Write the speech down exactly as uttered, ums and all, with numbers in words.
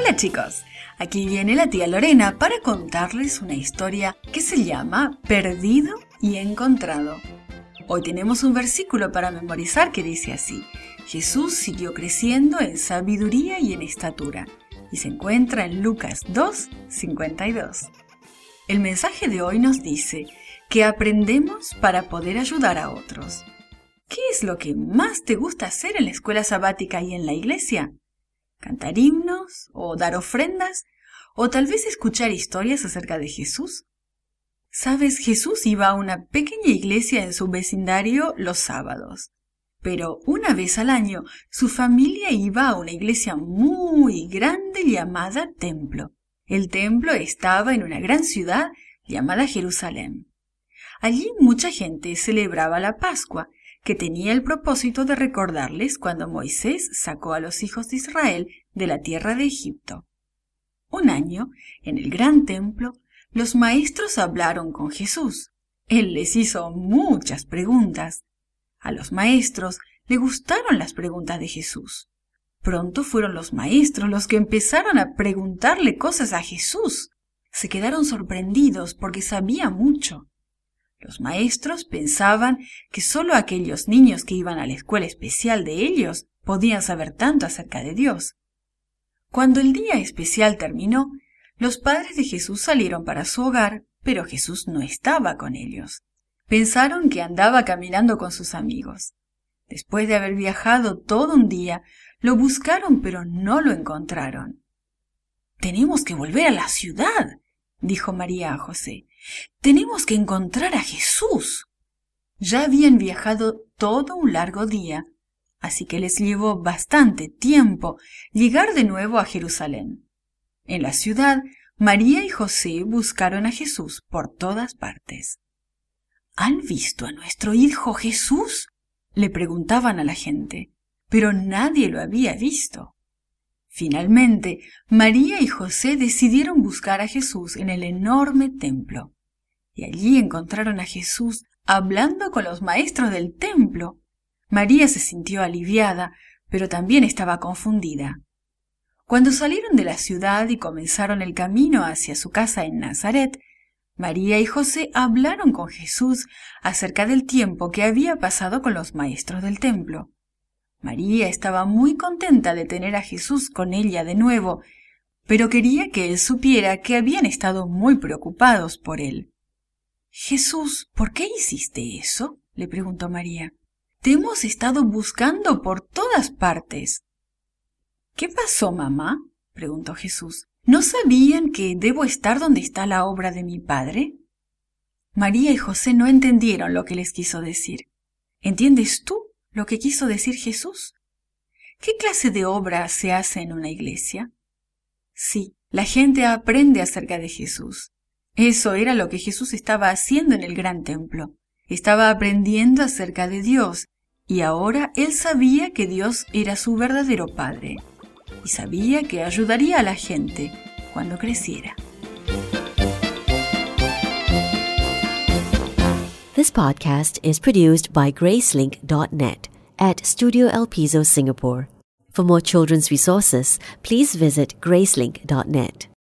Hola chicos, aquí viene la tía Lorena para contarles una historia que se llama Perdido y Encontrado. Hoy tenemos un versículo para memorizar que dice así: Jesús siguió creciendo en sabiduría y en estatura, y se encuentra en Lucas dos, cincuenta y dos. El mensaje de hoy nos dice que aprendemos para poder ayudar a otros. ¿Qué es lo que más te gusta hacer en la escuela sabática y en la iglesia? ¿Cantar himnos o dar ofrendas? ¿O tal vez escuchar historias acerca de Jesús? Sabes, Jesús iba a una pequeña iglesia en su vecindario los sábados. Pero una vez al año, su familia iba a una iglesia muy grande llamada Templo. El templo estaba en una gran ciudad llamada Jerusalén. Allí mucha gente celebraba la Pascua, que tenía el propósito de recordarles cuando Moisés sacó a los hijos de Israel de la tierra de Egipto. Un año, en el gran templo, los maestros hablaron con Jesús. Él les hizo muchas preguntas. A los maestros les gustaron las preguntas de Jesús. Pronto fueron los maestros los que empezaron a preguntarle cosas a Jesús. Se quedaron sorprendidos porque sabía mucho. Los maestros pensaban que solo aquellos niños que iban a la escuela especial de ellos podían saber tanto acerca de Dios. Cuando el día especial terminó, los padres de Jesús salieron para su hogar, pero Jesús no estaba con ellos. Pensaron que andaba caminando con sus amigos. Después de haber viajado todo un día, lo buscaron pero no lo encontraron. «Tenemos que volver a la ciudad», dijo María a José. «Tenemos que encontrar a Jesús». Ya habían viajado todo un largo día, así que les llevó bastante tiempo llegar de nuevo a Jerusalén. En la ciudad, María y José buscaron a Jesús por todas partes. «¿Han visto a nuestro hijo Jesús?», le preguntaban a la gente, pero nadie lo había visto. Finalmente, María y José decidieron buscar a Jesús en el enorme templo. Y allí encontraron a Jesús hablando con los maestros del templo. María se sintió aliviada, pero también estaba confundida. Cuando salieron de la ciudad y comenzaron el camino hacia su casa en Nazaret, María y José hablaron con Jesús acerca del tiempo que había pasado con los maestros del templo. María estaba muy contenta de tener a Jesús con ella de nuevo, pero quería que él supiera que habían estado muy preocupados por él. «Jesús, ¿por qué hiciste eso?», le preguntó María. «Te hemos estado buscando por todas partes». «¿Qué pasó, mamá?», preguntó Jesús. «¿No sabían que debo estar donde está la obra de mi Padre?». María y José no entendieron lo que les quiso decir. «¿Entiendes tú lo que quiso decir Jesús? ¿Qué clase de obra se hace en una iglesia?». Sí, la gente aprende acerca de Jesús. Eso era lo que Jesús estaba haciendo en el gran templo. Estaba aprendiendo acerca de Dios, y ahora él sabía que Dios era su verdadero Padre, y sabía que ayudaría a la gente cuando creciera. This podcast is produced by Gracelink dot net at Studio El Piso, Singapore. For more children's resources, please visit Gracelink dot net.